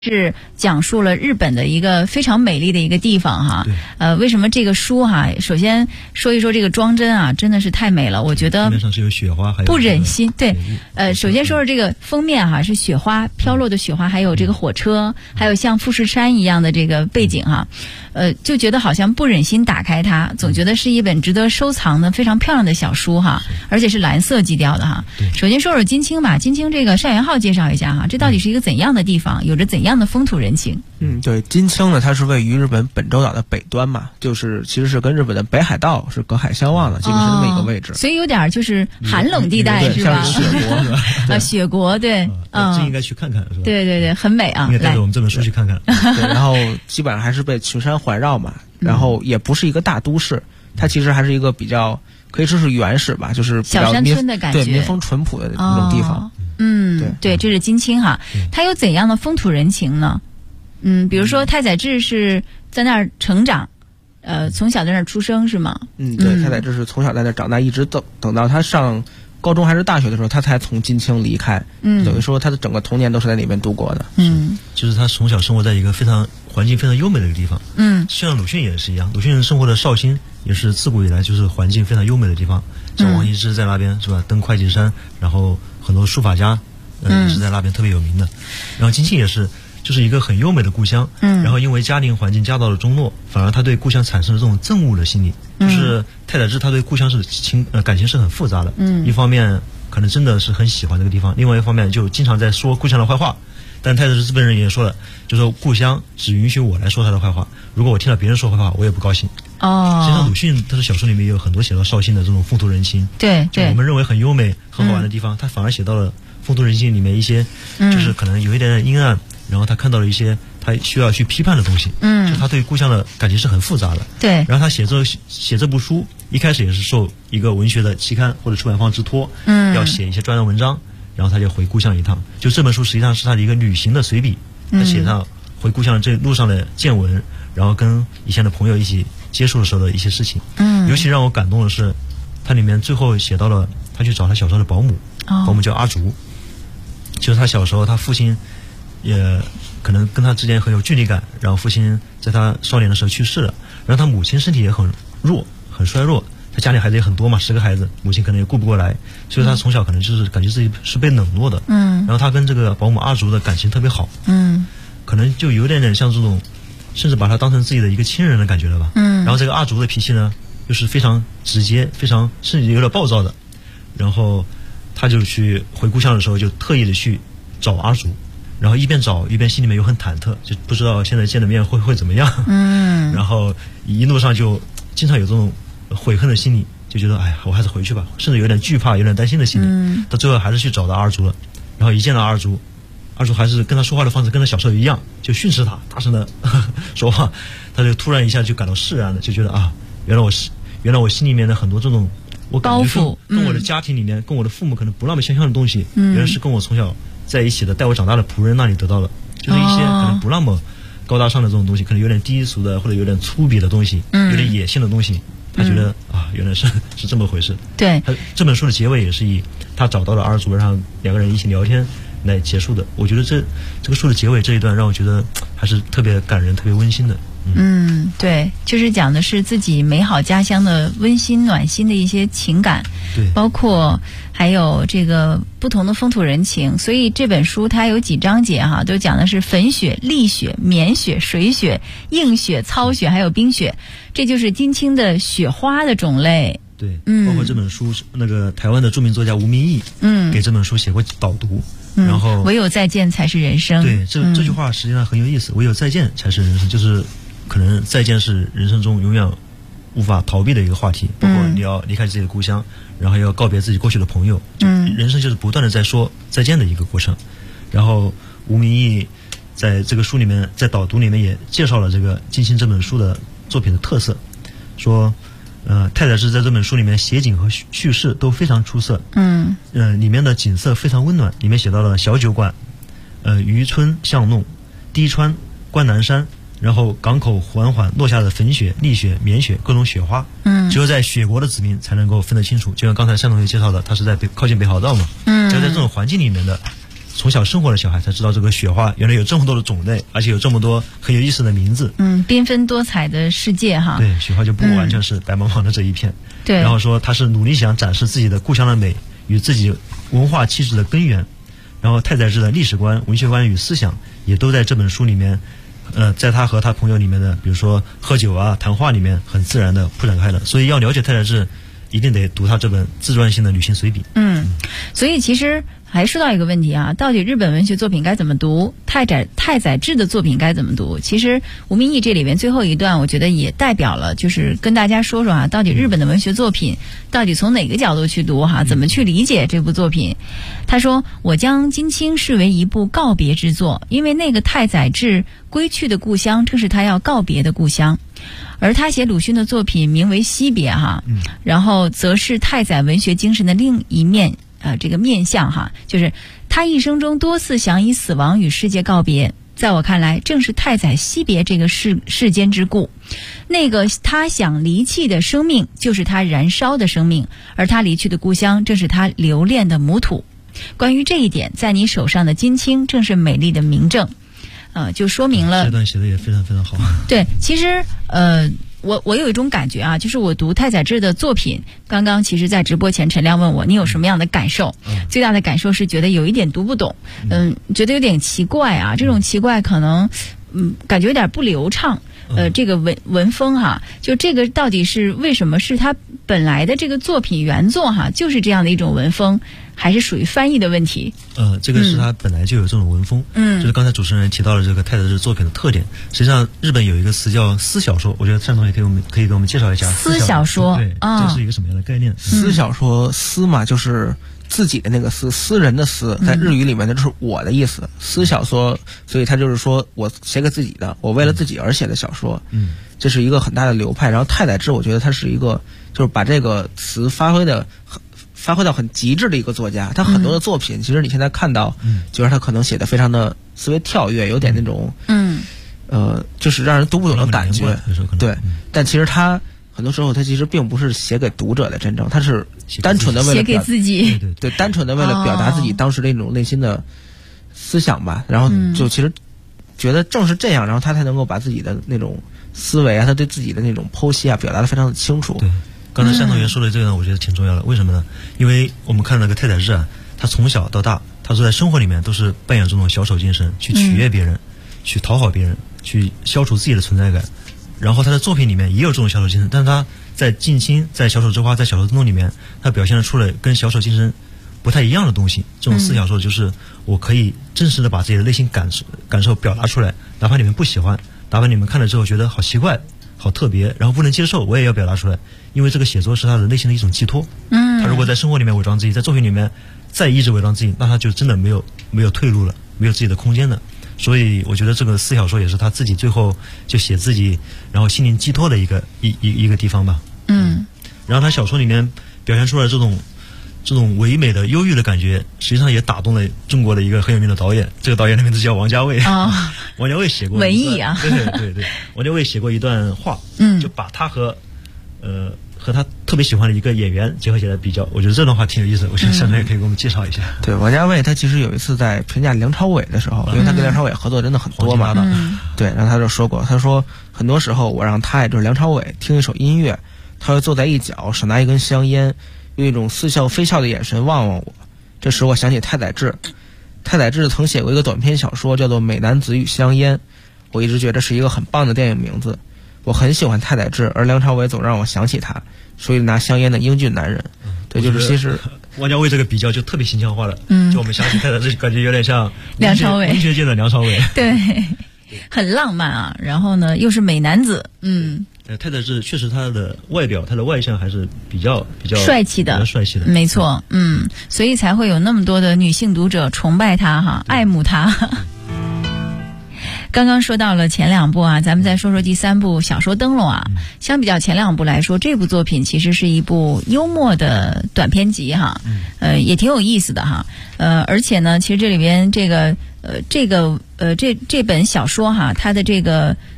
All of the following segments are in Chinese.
是讲述了日本的一个非常美丽的一个地方哈。为什么这个书哈？首先说一说这个装帧啊，真的是太美了，我觉得。 封面上是有雪花，还有不忍心。对，首先说说这个封面哈，是雪花飘落的雪花，还有这个火车，还有像富士山一样的这个背景哈，就觉得好像不忍心打开它，总觉得是一本值得收藏的非常漂亮的小书哈，而且是蓝色基调的哈。首先说说金青吧，金青这个单元浩介绍一下哈，这到底是一个怎样的地方，有着怎样的风土人情？ 对，金青呢，它是位于日本本州岛的北端嘛，就是其实是跟日本的北海道是隔海相望的，基本是这么一个位置。 所以有点就是寒冷地带是吧？ 像雪国是吧？ 啊，雪国对， 这应该去看看是吧？ 对对对，很美啊！ 应该带着我们这本书去看看。 对，然后基本上还是被群山环绕嘛，然后也不是一个大都市，它其实还是一个比较可以说是原始吧，就是比较小山村的感觉， 对，民风淳朴的那种地方。 对，这是金青哈，它有怎样的风土人情呢？比如说太宰治是在那儿成长，从小在那儿出生是吗？ 对，太宰治是从小在那儿长大，一直等到他上高中还是大学的时候，他才从金青离开。等于说他的整个童年都是在那边度过的。 就是他从小生活在一个环境非常优美的一个地方。像鲁迅也是一样，鲁迅生活的绍兴也是自古以来就是环境非常优美的地方。像王羲之在那边是吧，登会稽山，然后很多书法家也是在那边特别有名的。然后金青也是就是一个很优美的故乡。然后因为家庭环境家道的中落，反而他对故乡产生了这种憎恶的心理。就是太宰治他对故乡是感情是很复杂的。一方面可能真的是很喜欢这个地方，另外一方面就经常在说故乡的坏话。但太宰治本人也说了，就说故乡只允许我来说他的坏话，如果我听到别人说坏话，我也不高兴。实际上鲁迅他的小说里面也有很多写到绍兴的这种风土人情。 对， 我们认为很优美很好玩的地方，他反而写到了风土人情里面一些就是可能有一点阴暗，然后他看到了一些他需要去批判的东西。就他对故乡的感情是很复杂的。 对， 然后他写这部书一开始也是受一个文学的期刊或者出版方之托，要写一些专栏文章，然后他就回故乡一趟。就这本书实际上是他的一个旅行的随笔，他写上回故乡这路上的见闻，然后跟以前的朋友一起接触的时候的一些事情。尤其让我感动的是，他里面最后写到了他去找他小时候的保姆，保姆叫阿竹，就是他小时候他父亲也可能跟他之间很有距离感，然后父亲在他少年的时候去世了，然后他母亲身体也很弱很衰弱，他家里孩子也很多嘛，10个孩子，母亲可能也顾不过来，所以他从小可能就是感觉自己是被冷落的。然后他跟这个保姆阿竹的感情特别好。可能就有点像这种甚至把他当成自己的一个亲人的感觉了吧。然后这个阿竹的脾气呢又是非常直接，非常甚至有点暴躁的，然后他就去回故乡的时候就特意的去找阿竹，然后一边找一边心里面又很忐忑，就不知道现在见了面会怎么样。然后一路上就经常有这种悔恨的心理，就觉得哎呀我还是回去吧，甚至有点惧怕有点担心的心理。到最后还是去找到阿竹了，然后一见到阿竹还是跟他说话的方式跟他小时候一样，就训斥他大声的说话。他就突然一下就感到释然了，就觉得啊原来我心里面的很多这种我感觉跟我的家庭里面跟我的父母可能不那么相像的东西，原来是跟我从小在一起的带我长大的仆人那里得到了，就是一些可能不那么高大上的这种东西，可能有点低俗的或者有点粗鄙的东西，有点野性的东西。他觉得原来是这么回事。 对， 他这本书的结尾也是以他找到了阿竹，然后两个人一起聊天来结束的。我觉得这个书的结尾这一段让我觉得还是特别感人特别温馨的。 对，就是讲的是自己美好家乡的温馨暖心的一些情感， 对， 包括还有这个不同的风土人情。所以这本书它有几章节哈，都讲的是粉雪、砾雪、绵雪、水雪、硬雪、糙雪还有冰雪，这就是金青的雪花的种类。 对，包括这本书那个台湾的著名作家吴明义给这本书写过导读。然后唯有再见才是人生。 对，这句话实际上很有意思，唯有再见才是人生，就是可能再见是人生中永远无法逃避的一个话题，包括你要离开自己的故乡，然后要告别自己过去的朋友，人生就是不断的在说再见的一个过程。然后吴明义在这个书里面在导读里面也介绍了这个金青这本书的作品的特色，说太宰治在这本书里面写景和叙事都非常出色。里面的景色非常温暖，里面写到了小酒馆、渔村巷弄、低川、关南山，然后港口缓缓落下的粉雪、砾雪、绵雪，各种雪花。只有在雪国的子民才能够分得清楚。就像刚才单同学介绍的，他是在靠近北海道嘛。只有在这种环境里面的从小生活的小孩才知道这个雪花原来有这么多的种类，而且有这么多很有意思的名字。 缤纷多彩的世界哈。 对，雪花就不完全是白茫茫的这一片。 对。 然后说他是努力想展示自己的故乡的美与自己文化气质的根源。然后太宰治的历史观、文学观与思想也都在这本书里面，在他和他朋友里面的，比如说喝酒啊、谈话里面，很自然的铺展开了。所以要了解太宰治，一定得读他这本自传性的旅行随笔。 所以其实还说到一个问题啊，到底日本文学作品该怎么读？太宰治的作品该怎么读？其实吴明义这里边最后一段，我觉得也代表了，就是跟大家说说啊，到底日本的文学作品到底从哪个角度去读哈？怎么去理解这部作品？他说：“我将金青视为一部告别之作，因为那个太宰治归去的故乡，正是他要告别的故乡。而他写鲁迅的作品名为《惜别》哈，然后则是太宰文学精神的另一面。”这个面相哈，就是他一生中多次想以死亡与世界告别，在我看来，正是太宰惜别这个世间之故。那个他想离弃的生命，就是他燃烧的生命，而他离去的故乡，正是他留恋的母土。关于这一点，在你手上的金青，正是美丽的明证。就说明了这段写的也非常非常好。 对，其实我有一种感觉啊，就是我读太宰治的作品，刚刚其实在直播前陈亮问我你有什么样的感受，最大的感受是觉得有一点读不懂，觉得有点奇怪啊，这种奇怪可能感觉有点不流畅，这个文风哈，就这个到底是为什么？是他本来的这个作品原作哈，就是这样的一种文风，还是属于翻译的问题？ 这个是他本来就有这种文风，就是刚才主持人提到了这个太宰治作品的特点。实际上，日本有一个词叫私小说，我觉得单同学可以给我们介绍一下私小说。 对，这是一个什么样的概念？ 私小说，私嘛就是自己的那个私人的私，在日语里面那就是我的意思。私小说，所以他就是说我写给自己的，我为了自己而写的小说。这是一个很大的流派。然后太宰治，我觉得他是一个就是把这个词发挥到很极致的一个作家。他很多的作品，其实你现在看到，就是他可能写的非常的思维跳跃，有点那种就是让人读不懂的感觉。对，但其实他很多时候他其实并不是写给读者的，真正他是单纯的为了写给自己， 对，单纯的为了表达自己当时的那种内心的思想吧。然后就其实觉得正是这样，然后他才能够把自己的那种思维啊，他对自己的那种剖析啊，表达得非常的清楚。 对，刚才单同学说的这个呢，我觉得挺重要的。为什么呢？因为我们看那个太宰治啊，他从小到大，他说在生活里面都是扮演这种小丑精神，去取悦别人，去讨好别人，去消除自己的存在感。然后他的作品里面也有这种小丑精神，但是他在近亲、在小丑之花、在小丑之怒里面，他表现出了跟小丑精神不太一样的东西。这种私小说就是我可以真实的把自己的内心感受表达出来，哪怕你们不喜欢，哪怕你们看了之后觉得好奇怪、好特别，然后不能接受，我也要表达出来，因为这个写作是他的内心的一种寄托。他如果在生活里面伪装自己，在作品里面再一直伪装自己，那他就真的没有退路了，没有自己的空间了。所以我觉得这个私小说也是他自己最后就写自己然后心灵寄托的一个地方吧。然后他小说里面表现出来这种唯美的忧郁的感觉，实际上也打动了中国的一个很有名的导演，这个导演的名字叫王家卫。王家卫写过文艺啊， 对，王家卫写过一段话，就把他和他特别喜欢的一个演员结合起来比较，我觉得这段话挺有意思，我觉得下面也可以给我们介绍一下。 对，王家卫他其实有一次在评价梁朝伟的时候，因为他跟梁朝伟合作真的很多嘛，对，然后他就说过，他说很多时候我让他也就是梁朝伟听一首音乐，他会坐在一角，手拿一根香烟，用一种似笑非笑的眼神望望我。这时我想起太宰治，太宰治曾写过一个短篇小说叫做《美男子与香烟》，我一直觉得是一个很棒的电影名字。我很喜欢太宰治，而梁朝伟总让我想起他，所以拿香烟的英俊男人。对，就是其实王家卫这个比较就特别形象化了。就我们想起太宰治，感觉有点像梁朝伟， 文学界的梁朝伟。 对，很浪漫啊。然后呢，又是美男子。 太宰治确实他的外表，他的外向还是比较帅气的，没错。所以才会有那么多的女性读者崇拜他哈，爱慕他。刚刚说到了前两部啊，咱们再说说第三部小说《灯笼》啊。相比较前两部来说，这部作品其实是一部幽默的短篇集哈，也挺有意思的哈。而且呢，其实这里边这本小说哈，它的这个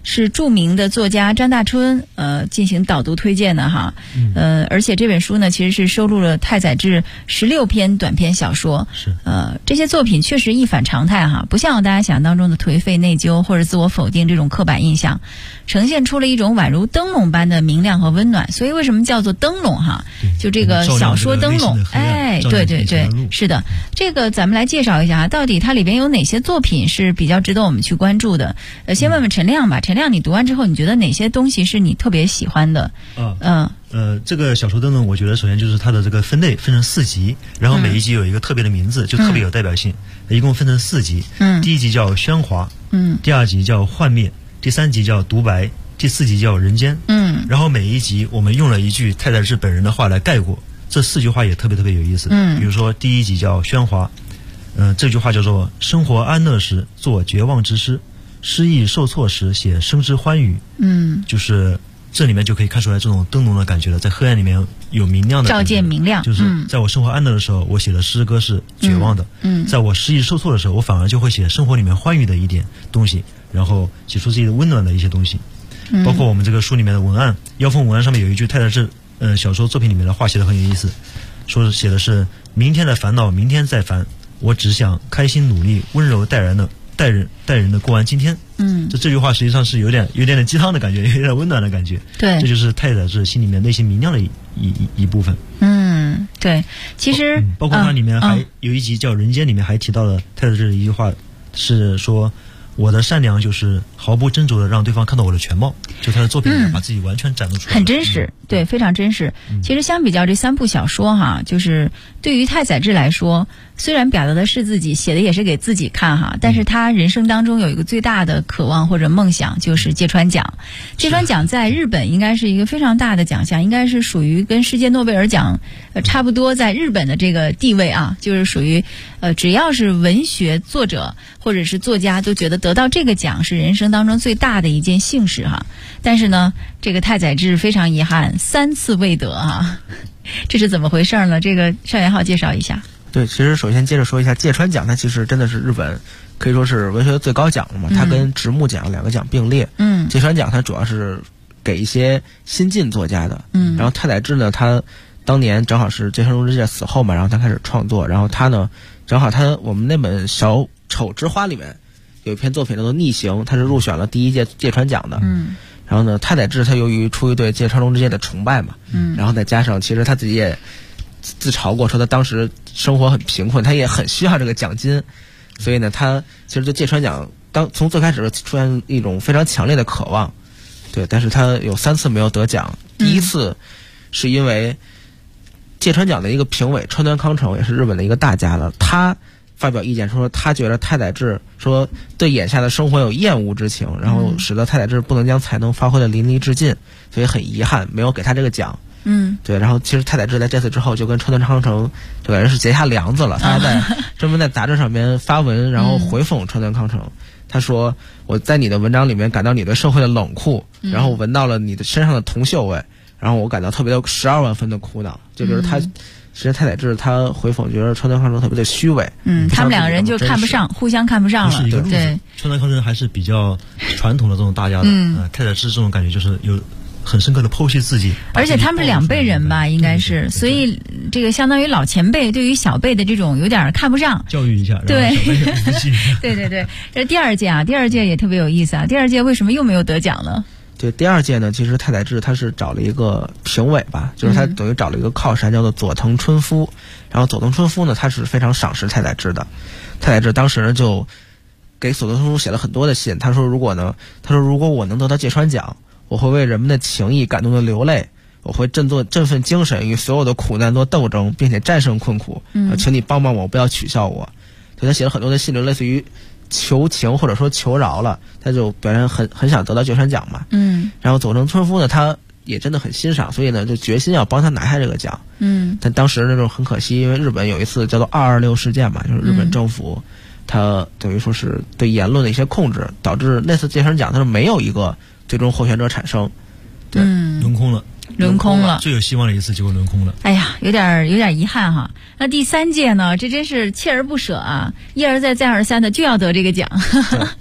是著名的作家张大春进行导读推荐的哈。而且这本书呢，其实是收录了太宰治16篇短篇小说。 是。 这些作品确实一反常态哈，不像大家想象当中的颓废内疚或者自我否定这种刻板印象，呈现出了一种宛如灯笼般的明亮和温暖。所以为什么叫做灯笼哈？就这个小说灯笼，哎，对对对，是的。这个咱们来介绍一下，到底它里边有哪些作品是比较值得我们去关注的？先问问陈亮吧。陈亮，你读完之后，你觉得哪些东西是你特别喜欢的？ 这个小说灯笼，我觉得首先就是它的这个分类分成4集，然后每一集有一个特别的名字，就特别有代表性。一共分成4集。第1集叫喧哗，第2集叫幻灭，第3集叫独白，第4集叫人间。然后每一集我们用了一句太宰治本人的话来概括，这4句话也特别有意思。比如说第1集叫喧哗，这句话叫做生活安乐时作绝望之诗，失意受挫时写生之欢愉。就是这里面就可以看出来这种灯笼的感觉了，在黑暗里面有明亮的照见明亮。 就是在我生活安乐的时候，我写的诗歌是绝望的。在我失意受挫的时候，我反而就会写生活里面欢愉的一点东西，然后写出自己的温暖的一些东西。包括我们这个书里面的文案，腰封文案上面有一句太宰治小说作品里面的话写的很有意思，说写的是明天的烦恼明天再烦，我只想开心努力温柔待人的过完今天。这句话实际上是有点鸡汤的感觉，有点温暖的感觉。对，这就是太宰治心里面内心明亮的一部分。 对，其实包括它里面还有一集叫《人间》，里面还提到了太宰治的一句话，是说我的善良就是毫不斟酌的让对方看到我的全貌。就他的作品里面把自己完全展露出来， 很真实。对，非常真实。其实相比较这3部小说哈，就是对于太宰治来说，虽然表达的是自己，写的也是给自己看哈，但是他人生当中有一个最大的渴望或者梦想，就是芥川奖。芥川奖在日本应该是一个非常大的奖项，应该是属于跟世界诺贝尔奖差不多，在日本的这个地位啊，就是属于只要是文学作者或者是作家都觉得得到这个奖是人生当中最大的一件幸事哈。但是呢，这个太宰治非常遗憾3次未得啊，这是怎么回事呢？这个邵元浩介绍一下。 对，其实首先接着说一下芥川奖，它其实真的是日本可以说是文学的最高奖了嘛，它跟直木奖2个奖并列。芥川奖它主要是给一些新晋作家的。然后太宰治呢，他当年正好是芥川龙之介死后嘛，然后他开始创作，然后他呢正好我们那本小丑之花里面有一篇作品叫做《逆行》，他是入选了第1届芥川奖的。然后呢，太宰治他出于对芥川龙之介的崇拜嘛，然后再加上其实他自己也自嘲过，说他当时生活很贫困，他也很需要这个奖金，所以呢，他其实对芥川奖从最开始出现一种非常强烈的渴望。对，但是他有3次没有得奖。第1次是因为芥川奖的一个评委川端康成，也是日本的一个大家了，他发表意见说他觉得太宰治说对眼下的生活有厌恶之情，然后使得太宰治不能将才能发挥的淋漓尽致，所以很遗憾没有给他这个奖。对，然后其实太宰治在这次之后就跟川端康成这个人是结下梁子了，他还在专门在杂志上面发文，然后回讽川端康成。他说我在你的文章里面感到你对社会的冷酷，然后闻到了你的身上的铜锈味，然后我感到特别的12万分的苦恼。就觉得他其实太宰治他回讽觉得川端康成特别的虚伪。 他们2个人就看不上，互相看不上了。 对，川端康成还是比较传统的这种大家的。太宰治这种感觉就是有很深刻的剖析自己，而且他们是2辈人吧，应该是，所以这个相当于老前辈对于小辈的这种有点看不上， 教育一下。 对，对，这第2届啊，第2届也特别有意思啊。第2届为什么又没有得奖呢？ 对，第2届呢，其实太宰治他是找了一个评委吧，就是他等于找了一个靠山，叫做佐藤春夫。然后佐藤春夫呢，他是非常赏识太宰治的。太宰治当时呢就给佐藤春夫写了很多的信，他说如果我能得到芥川奖，我会为人们的情谊感动的流泪，我会振奋精神，与所有的苦难做斗争，并且战胜困苦。请你帮帮我，不要取笑我。所以他写了很多的信，就类似于求情或者说求饶了，他就表现很想得到芥川奖嘛。然后佐藤春夫呢，他也真的很欣赏，所以呢就决心要帮他拿下这个奖。但当时那种很可惜，因为日本有一次叫做226事件嘛，就是日本政府他等于说是对言论的一些控制，导致那次芥川奖他是没有一个最终候选者产生。对， 轮空了，最有希望的一次结果轮空了。 哎呀，有点遗憾哈。那第3届呢，这真是锲而不舍啊，一而再再而三的就要得这个奖。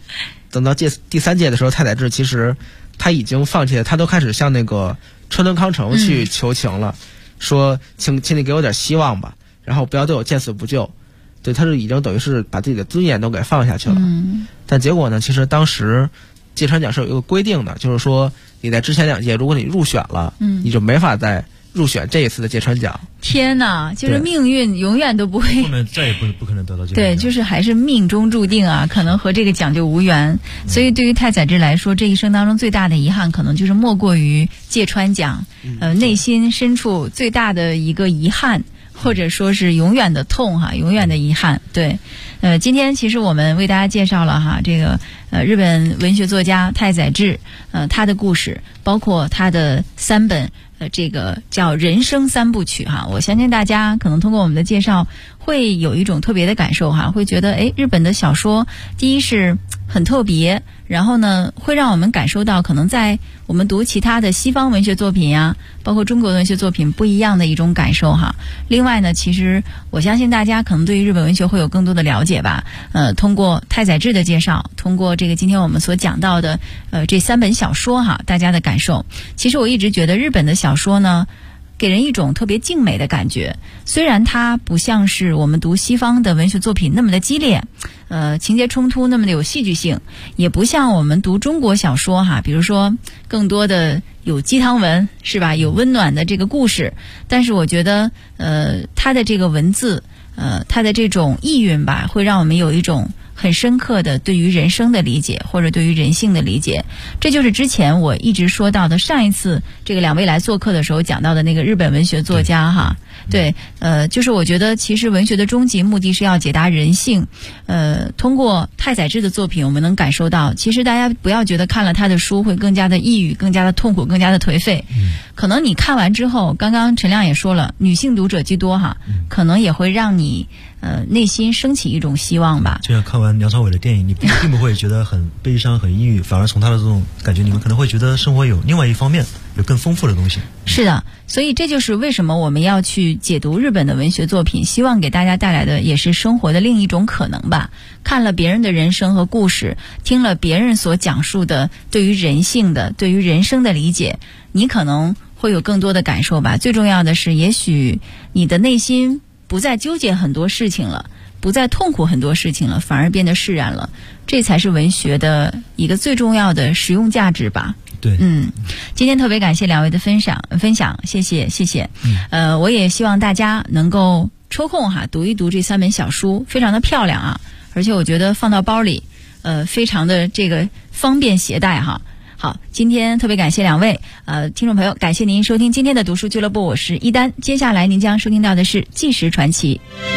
等到第3届的时候，太宰治其实他已经放弃了，他都开始向那个川端康成去求情了，说请你给我点希望吧，然后不要对我见死不救。对，他是已经等于是把自己的尊严都给放下去了。但结果呢，其实当时芥川奖是有一个规定的，就是说你在之前2届如果你入选了，你就没法再入选这一次的芥川奖。 天哪，就是命运永远都不会， 后面再也不可能得到这个奖。 对，就是还是命中注定啊，可能和这个奖就无缘。所以对于太宰治来说，这一生当中最大的遗憾，可能就是莫过于芥川奖。内心深处最大的一个遗憾，或者说是永远的痛哈，永远的遗憾。对，今天其实我们为大家介绍了哈这个日本文学作家太宰治他的故事，包括他的3本这个叫人生3部曲哈。我相信大家可能通过我们的介绍会有一种特别的感受哈，会觉得日本的小说第一是很特别，然后呢会让我们感受到可能在我们读其他的西方文学作品呀，包括中国文学作品不一样的一种感受哈。另外呢，其实我相信大家可能对于日本文学会有更多的了解吧。通过太宰治的介绍，通过这个今天我们所讲到的这3本小说哈，大家的感受。其实我一直觉得日本的小说呢，给人一种特别静美的感觉。虽然它不像是我们读西方的文学作品那么的激烈，情节冲突那么的有戏剧性，也不像我们读中国小说哈，比如说更多的有鸡汤文是吧，有温暖的这个故事。但是我觉得它的这个文字它的这种意蕴吧，会让我们有一种很深刻的对于人生的理解，或者对于人性的理解。这就是之前我一直说到的，上一次这个2位来做客的时候讲到的那个日本文学作家哈。对，就是我觉得其实文学的终极目的是要解答人性。通过太宰治的作品，我们能感受到，其实大家不要觉得看了他的书会更加的抑郁、更加的痛苦、更加的颓废。可能你看完之后，刚刚陈亮也说了，女性读者居多哈，可能也会让你内心升起一种希望吧。 就像看完梁朝伟的电影，你并不会觉得很悲伤、很抑郁，反而从他的这种感觉，你们可能会觉得生活有另外一方面，有更丰富的东西。 是的，所以这就是为什么我们要去解读日本的文学作品，希望给大家带来的也是生活的另一种可能吧。看了别人的人生和故事，听了别人所讲述的对于人性的、对于人生的理解，你可能会有更多的感受吧。最重要的是，也许你的内心不再纠结很多事情了，不再痛苦很多事情了，反而变得释然了。这才是文学的一个最重要的实用价值吧。 对， 今天特别感谢2位的分享，谢谢。我也希望大家能够抽空哈读一读这3本小书，非常的漂亮啊，而且我觉得放到包里，非常的这个方便携带哈。好，今天特别感谢2位，听众朋友，感谢您收听今天的读书俱乐部，我是一丹。接下来您将收听到的是《纪实传奇》。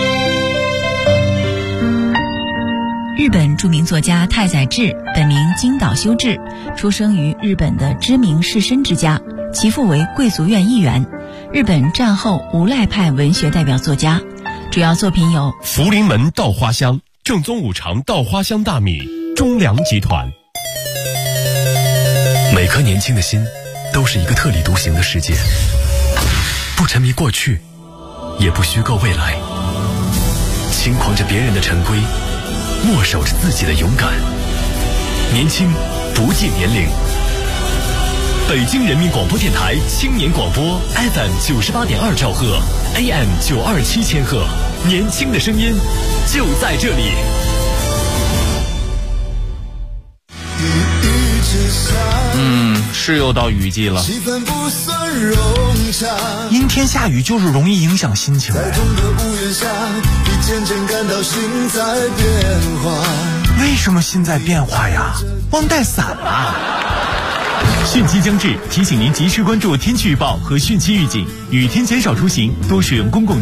日本著名作家太宰治，本名金岛修治，出生于日本的知名士绅之家，其父为贵族院议员，日本战后无赖派文学代表作家，主要作品有《 福临门稻花香》、正宗五常稻花香大米、中粮集团。 每颗年轻的心都是一个特立独行的世界，不沉迷过去，也不虚构未来，轻狂着别人的陈规，默守着自己的勇敢。年轻不计年龄。北京人民广播电台青年广播 FM 98.2兆赫 AM 927千赫，年轻的声音就在这里。 是又到雨季了，阴天下雨就是容易影响心情。为什么心在变化呀？忘带伞了。 汛期将至，提醒您及时关注天气预报和汛期预警，雨天减少出行，多使用公共